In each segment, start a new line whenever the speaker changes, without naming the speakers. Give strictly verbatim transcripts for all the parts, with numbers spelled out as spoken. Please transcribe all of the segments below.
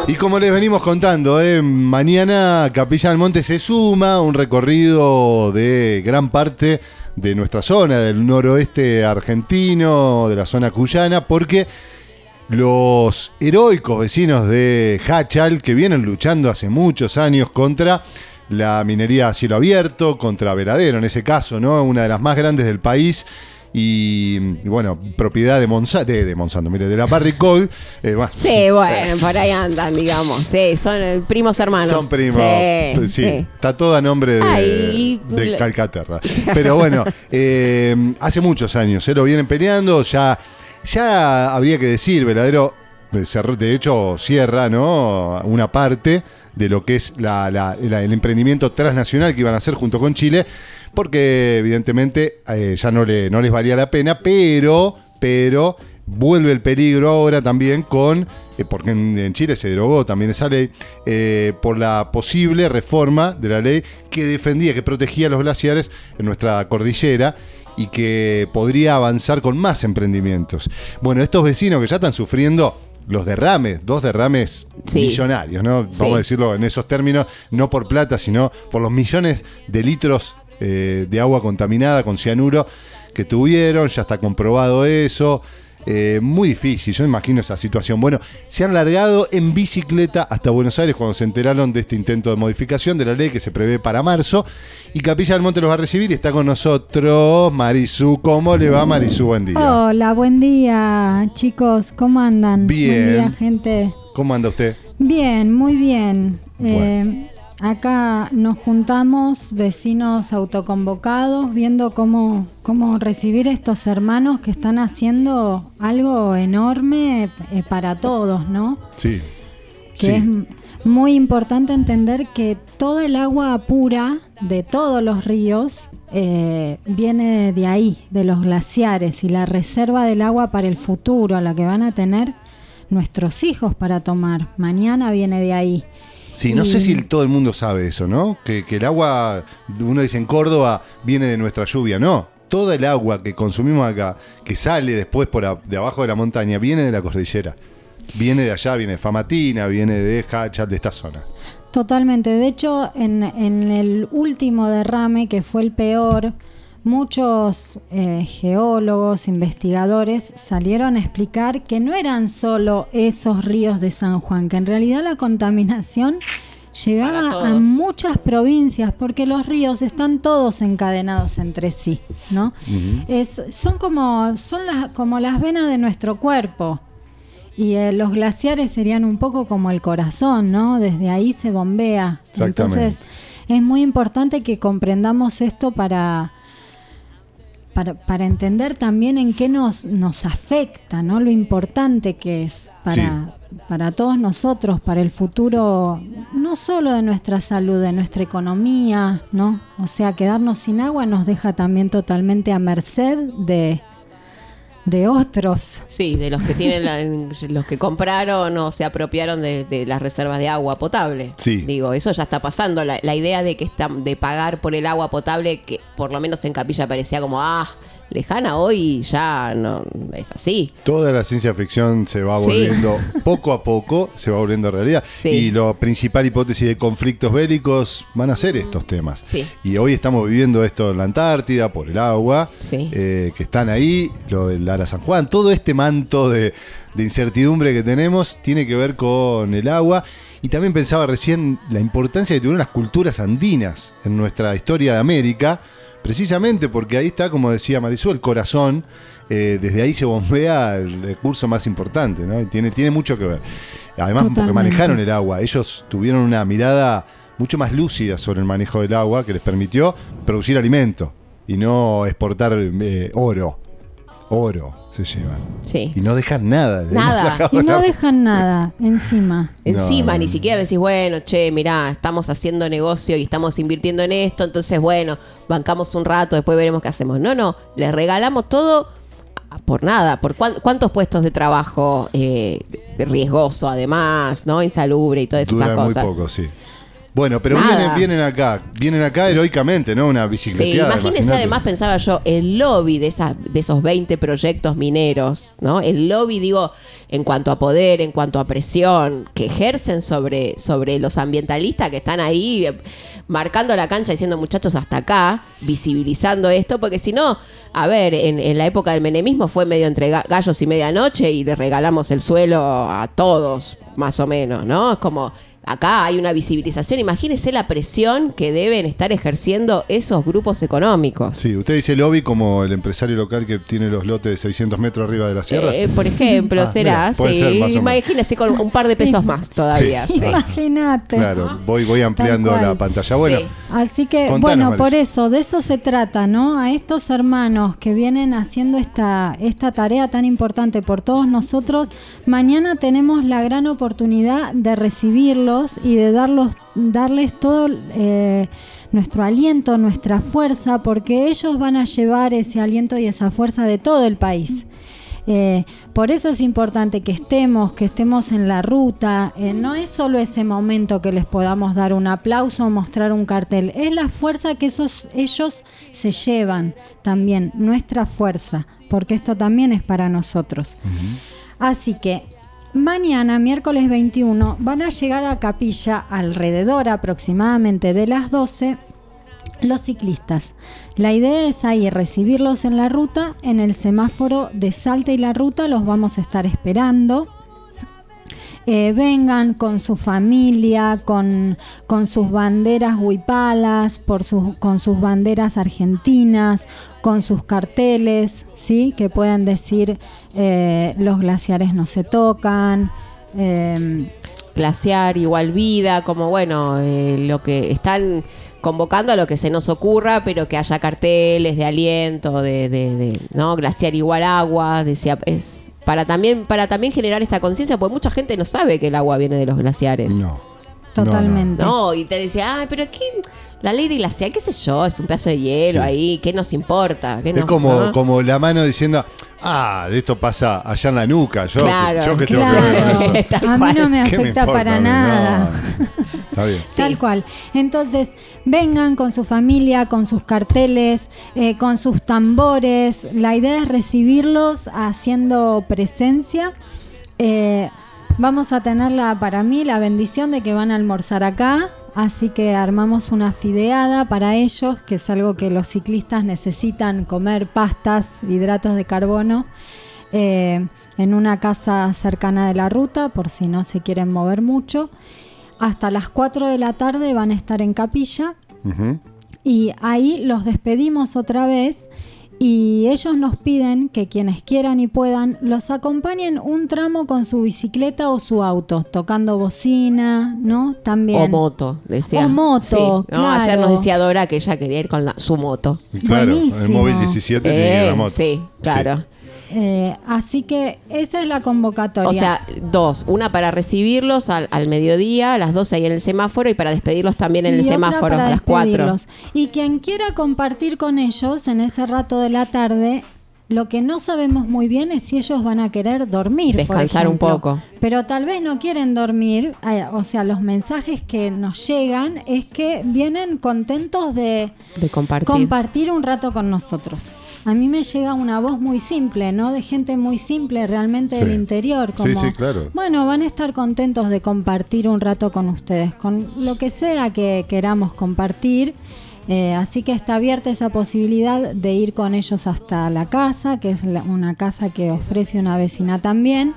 Y como les venimos contando, eh, mañana Capilla del Monte se suma un recorrido de gran parte de nuestra zona, del noroeste argentino, de la zona cuyana, porque los heroicos vecinos de Jáchal, que vienen luchando hace muchos años contra la minería a cielo abierto, contra Veradero en ese caso, ¿no? Una de las más grandes del país. Y, y bueno, propiedad de Monsanto, de, de Monsanto, mire, de la Barrick-Gold. Eh, bueno,
sí, bueno, por ahí andan, digamos. Sí, son eh, primos hermanos.
Son primos.
Sí,
sí,
sí.
Está todo a nombre de,
Ay,
de Calcaterra. Pero bueno, eh, hace muchos años se lo vienen peleando. Ya, ya habría que decir, Veradero, de hecho, cierra, ¿no?, una parte de lo que es la, la, la, el emprendimiento transnacional que iban a hacer junto con Chile, porque evidentemente eh, ya no, le, no les valía la pena, pero, pero vuelve el peligro ahora también con, eh, porque en, en Chile se derogó también esa ley, eh, por la posible reforma de la ley que defendía, que protegía los glaciares en nuestra cordillera y que podría avanzar con más emprendimientos. Bueno, estos vecinos que ya están sufriendo los derrames, dos derrames sí. millonarios, ¿no? Sí. Vamos a decirlo en esos términos, no por plata, sino por los millones de litros eh, de agua contaminada con cianuro que tuvieron, ya está comprobado eso. Eh, muy difícil, yo me imagino esa situación. Bueno, se han largado en bicicleta hasta Buenos Aires cuando se enteraron de este intento de modificación de la ley que se prevé para marzo. Y Capilla del Monte los va a recibir y está con nosotros Marisú. ¿Cómo le va, Marisú? Buen día.
Hola, buen día, chicos. ¿Cómo andan?
Bien.
Buen día, gente.
¿Cómo anda usted?
Bien, muy bien.
Bueno.
Eh, acá nos juntamos, vecinos autoconvocados, viendo cómo, cómo recibir a estos hermanos que están haciendo algo enorme eh, para todos, ¿no?
Sí.
Que
sí.
es muy importante entender que toda el agua pura de todos los ríos eh, viene de ahí, de los glaciares, y la reserva del agua para el futuro, la que van a tener nuestros hijos para tomar, mañana viene de ahí.
Sí, no y... sé si todo el mundo sabe eso, ¿no? Que, que el agua, uno dice en Córdoba, viene de nuestra lluvia. No, toda el agua que consumimos acá, que sale después por a, de abajo de la montaña, viene de la cordillera. Viene de allá, viene de Famatina, viene de Jáchal, de esta zona.
Totalmente. De hecho, en, en el último derrame, que fue el peor, muchos eh, geólogos, investigadores salieron a explicar que no eran solo esos ríos de San Juan, que en realidad la contaminación llegaba a muchas provincias, porque los ríos están todos encadenados entre sí, ¿no? Uh-huh. Es, son como, son las, como las venas de nuestro cuerpo. Y eh, los glaciares serían un poco como el corazón, ¿no? Desde ahí se bombea. Entonces, es muy importante que comprendamos esto para, para, para entender también en qué nos, nos afecta, ¿no? Lo importante que es para, sí. para todos nosotros, para el futuro, no solo de nuestra salud, de nuestra economía, ¿no? O sea, quedarnos sin agua nos deja también totalmente a merced de... de otros.
Sí, de los que tienen la, los que compraron o se apropiaron de, de las reservas de agua potable.
Sí.
Digo, eso ya está pasando. La, la idea de que está, de pagar por el agua potable, que por lo menos en Capilla parecía como, ah, lejana, hoy ya no es así.
Toda la ciencia ficción se va volviendo, sí. poco a poco, se va volviendo realidad. Sí. Y la principal hipótesis de conflictos bélicos van a ser estos temas.
Sí.
Y hoy estamos viviendo esto en la Antártida por el agua,
sí.
eh, que están ahí, lo del Ara San Juan, todo este manto de, de incertidumbre que tenemos tiene que ver con el agua. Y también pensaba recién la importancia que tuvieron las culturas andinas en nuestra historia de América, precisamente porque ahí está, como decía Marisú, el corazón, eh, desde ahí se bombea el recurso más importante, ¿no? Y tiene, tiene mucho que ver. Además, Totalmente. Porque manejaron el agua, ellos tuvieron una mirada mucho más lúcida sobre el manejo del agua que les permitió producir alimento y no exportar eh, oro. Oro se llevan.
Sí.
Y no dejan nada.
Nada.
Y no dejan nada encima.
Encima,
no,
ni siquiera decís, bueno, che, mirá, estamos haciendo negocio y estamos invirtiendo en esto, entonces, bueno, bancamos un rato, después veremos qué hacemos. No, no, les regalamos todo por nada. ¿Por cuán, cuántos puestos de trabajo eh, riesgoso, además, ¿no? Insalubre y todas esas
Duran
cosas?
Muy poco, sí. Bueno, pero vienen, vienen acá, vienen acá heroicamente, ¿no? Una bicicleteada.
Sí, imagínese, además pensaba yo, el lobby de, esas, de esos veinte proyectos mineros, ¿no? El lobby, digo, en cuanto a poder, en cuanto a presión, que ejercen sobre, sobre los ambientalistas que están ahí eh, marcando la cancha diciendo, muchachos, hasta acá, visibilizando esto, porque si no, a ver, en, en la época del menemismo fue medio entre gallos y medianoche y le regalamos el suelo a todos, más o menos, ¿no? Es como... Acá hay una visibilización. Imagínese la presión que deben estar ejerciendo esos grupos económicos.
Sí, usted dice lobby como el empresario local que tiene los lotes de seiscientos metros arriba de la sierra.
Eh, por ejemplo, ah, será, mira, sí. Ser, Imagínese con un par de pesos más todavía.
Sí. Sí. Imagínate.
Claro, voy, voy ampliando la pantalla. Bueno,
sí. Así que,
contanos,
bueno,
Maris.
por eso, de eso se trata, ¿no? A estos hermanos que vienen haciendo esta, esta tarea tan importante por todos nosotros, mañana tenemos la gran oportunidad de recibirlos y de darlos, darles todo eh, nuestro aliento, nuestra fuerza, porque ellos van a llevar ese aliento y esa fuerza de todo el país. Eh, por eso es importante que estemos, que estemos en la ruta. Eh, no es solo ese momento que les podamos dar un aplauso o mostrar un cartel, es la fuerza que esos, ellos se llevan también, nuestra fuerza, porque esto también es para nosotros. Uh-huh. Así que mañana, miércoles veintiuno, van a llegar a Capilla alrededor aproximadamente de las doce los ciclistas. La idea es ahí recibirlos en la ruta, en el semáforo de Salta y la ruta los vamos a estar esperando. Eh, vengan con su familia, con, con sus banderas huipalas, por sus, con sus banderas argentinas, con sus carteles, ¿sí? Que puedan decir eh, los glaciares no se tocan. Eh,
Glaciar igual vida, como bueno, eh, lo que están convocando a lo que se nos ocurra, pero que haya carteles de aliento, de, de, de no, glaciar igual agua, decía, es para también para también generar esta conciencia, porque mucha gente no sabe que el agua viene de los glaciares.
No.
Totalmente.
No, no. no y te decía, ay, pero ¿qué? La ley de glaciar, qué sé yo, es un pedazo de hielo sí. ahí, ¿qué nos importa? ¿Qué
es
nos,
como,
¿no?
como la mano diciendo, ah, esto pasa allá en la nuca, yo,
claro,
yo que
tengo
claro.
que ver con eso. A mí no me afecta me para nada.
No. Está bien.
Tal sí. cual. Entonces, vengan con su familia, con sus carteles, eh, con sus tambores. La idea es recibirlos haciendo presencia. Eh, vamos a tener la, para mí la bendición de que van a almorzar acá. Así que armamos una fideada para ellos, que es algo que los ciclistas necesitan comer, pastas, hidratos de carbono, eh, en una casa cercana de la ruta, por si no se quieren mover mucho. Hasta las cuatro de la tarde van a estar en Capilla. Uh-huh. Y ahí los despedimos otra vez. Y ellos nos piden que quienes quieran y puedan los acompañen un tramo con su bicicleta o su auto, tocando bocina, ¿no? También.
O moto, decía.
O moto, sí.
claro. No, ayer nos decía Dora que ella quería ir con la, su moto.
Claro,
buenísimo.
el móvil diecisiete
eh,
tiene la moto.
Sí, claro.
Sí.
Eh, así que esa es la convocatoria.
O sea, dos. Una para recibirlos al, al mediodía, a las doce ahí en el semáforo, y para despedirlos también en
y
el semáforo a las cuatro.
Y quien quiera compartir con ellos en ese rato de la tarde, lo que no sabemos muy bien es si ellos van a querer dormir.
Descansar
por ejemplo.
un poco.
Pero tal vez no quieren dormir. Eh, o sea, los mensajes que nos llegan es que vienen contentos de,
de compartir.
compartir un rato con nosotros. A mí me llega una voz muy simple, ¿no? De gente muy simple, realmente sí. del interior. Como,
sí, sí, claro.
Bueno, van a estar contentos de compartir un rato con ustedes, con lo que sea que queramos compartir. Eh, así que está abierta esa posibilidad de ir con ellos hasta la casa, que es la, una casa que ofrece una vecina también.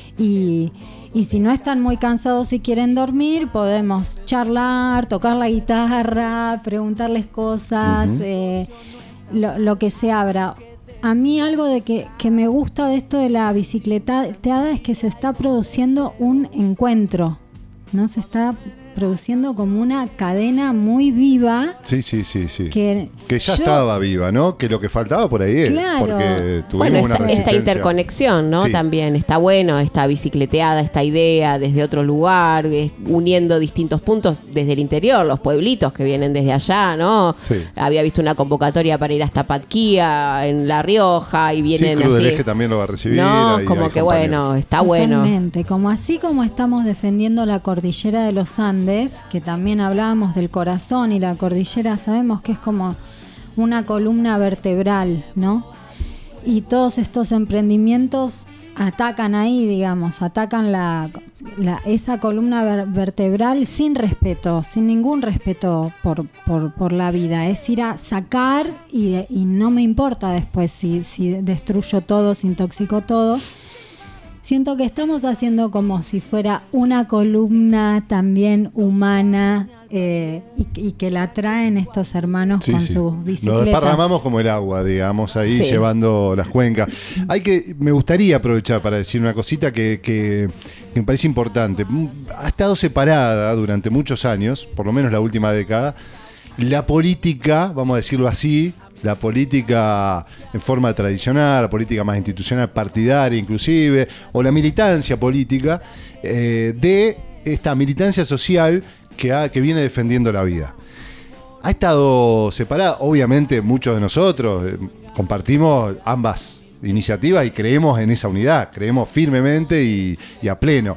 Y, y si no están muy cansados y quieren dormir, podemos charlar, tocar la guitarra, preguntarles cosas, uh-huh. eh, lo, lo que se abra. A mí algo de que, que me gusta de esto de la bicicleteada es que se está produciendo un encuentro, ¿no? Se está produciendo como una cadena muy viva.
Sí, sí, sí, sí.
Que,
que ya
yo,
estaba viva, ¿no? Que lo que faltaba por ahí es
claro.
porque tuvimos
bueno,
una
esta,
resistencia.
Esta interconexión, ¿no? Sí. También está bueno, esta bicicleteada, esta idea desde otro lugar, uniendo distintos puntos desde el interior, los pueblitos que vienen desde allá, ¿no?
Sí.
Había visto una convocatoria para ir hasta Patquía, en La Rioja, y vienen
sí, Cruz
así.
del Eje también lo va a recibir.
No, como que bueno, está
Totalmente.
bueno.
Como así como estamos defendiendo la cordillera de los Andes, Andes, que también hablábamos del corazón y la cordillera, sabemos que es como una columna vertebral, ¿no? Y todos estos emprendimientos atacan ahí, digamos, atacan la, la esa columna ver, vertebral sin respeto, sin ningún respeto por, por, por la vida. Es ir a sacar y, y no me importa después si, si destruyo todo, si intoxico todo. Siento que estamos haciendo como si fuera una columna también humana eh, y, y que la traen estos hermanos sí, con sí. sus bicicletas.
Nos desparramamos como el agua, digamos, ahí sí. llevando las cuencas. Hay que, me gustaría aprovechar para decir una cosita que, que, que me parece importante. Ha estado separada durante muchos años, por lo menos la última década, la política, vamos a decirlo así, la política en forma tradicional, la política más institucional, partidaria inclusive, o la militancia política, eh, de esta militancia social que, ha, que viene defendiendo la vida. Ha estado separada, obviamente muchos de nosotros eh, compartimos ambas iniciativas y creemos en esa unidad, creemos firmemente y, y a pleno.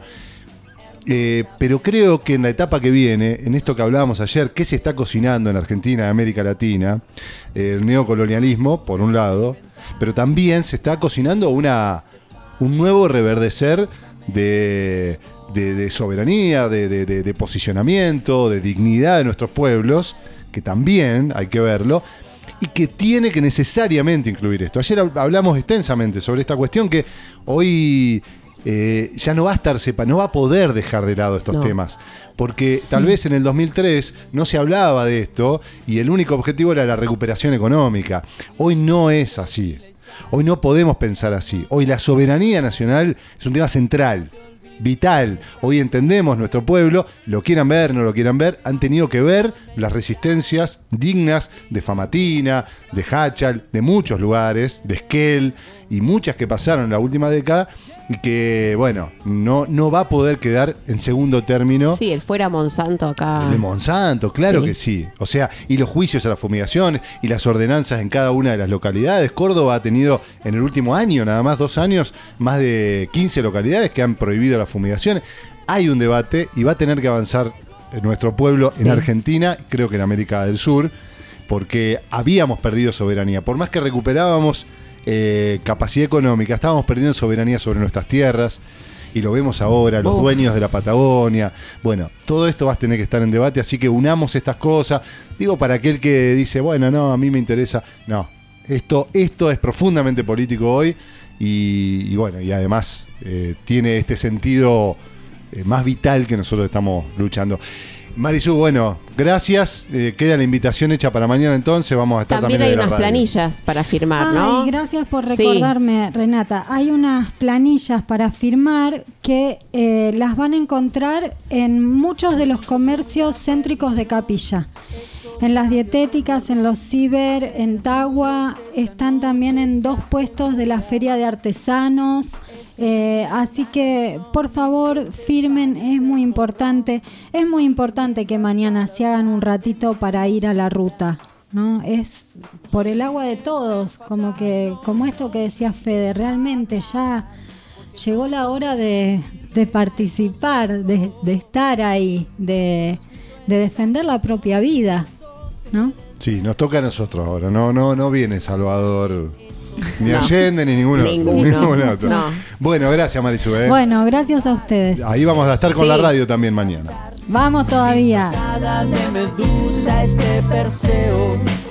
Eh, pero creo que en la etapa que viene, en esto que hablábamos ayer, ¿qué se está cocinando en Argentina y América Latina? Eh, el neocolonialismo, por un lado, pero también se está cocinando una, un nuevo reverdecer de, de, de soberanía, de, de, de, de posicionamiento, de dignidad de nuestros pueblos, que también hay que verlo, y que tiene que necesariamente incluir esto. Ayer hablamos extensamente sobre esta cuestión que hoy... Eh, ya no va a estar sepa, no va a poder dejar de lado estos no. temas, porque sí. tal vez en el dos mil tres no se hablaba de esto y el único objetivo era la recuperación económica. Hoy no es así, hoy no podemos pensar así. Hoy la soberanía nacional es un tema central, vital. Hoy entendemos nuestro pueblo, lo quieran ver, no lo quieran ver, han tenido que ver las resistencias dignas de Famatina, de Hachal, de muchos lugares, de Esquel y muchas que pasaron en la última década y que, bueno, no, no va a poder quedar en segundo término.
Sí, el fuera Monsanto acá.
El de Monsanto, claro
sí.
que sí. O sea, y los juicios a las fumigaciones y las ordenanzas en cada una de las localidades. Córdoba ha tenido en el último año, nada más dos años, más de quince localidades que han prohibido las fumigaciones. Hay un debate y va a tener que avanzar en nuestro pueblo, sí. en Argentina, creo que en América del Sur, porque habíamos perdido soberanía. Por más que recuperábamos Eh, capacidad económica, estábamos perdiendo soberanía sobre nuestras tierras y lo vemos ahora, los Uf. dueños de la Patagonia. Bueno, todo esto va a tener que estar en debate, así que unamos estas cosas. Digo, para aquel que dice, bueno, no, a mí me interesa. No, esto, esto es profundamente político hoy y, y bueno, y además eh, tiene este sentido eh, más vital que nosotros estamos luchando. Marisu, bueno, gracias. Eh, queda la invitación hecha para mañana entonces. Vamos a estar también.
También hay
unas
radio. planillas para firmar, ¿no?
Ay, gracias por recordarme, sí. Renata. Hay unas planillas para firmar que eh, las van a encontrar en muchos de los comercios céntricos de Capilla. En las dietéticas, en los ciber, en Tagua, están también en dos puestos de la Feria de Artesanos. Eh, así que, por favor, firmen, es muy importante. Es muy importante que mañana se hagan un ratito para ir a la ruta, ¿no? Es por el agua de todos, como que, como esto que decía Fede, realmente ya llegó la hora de, de participar, de, de estar ahí, de, de defender la propia vida, ¿no?
Sí, nos toca a nosotros ahora. No, no, no viene Salvador, ni no. Allende, ni ninguno,
ninguno.
ninguno otro.
No.
Bueno, gracias, Marisu. ¿eh?
Bueno, gracias a ustedes.
Ahí vamos a estar con
sí.
la radio también mañana.
Vamos todavía.
De Medusa este Perseo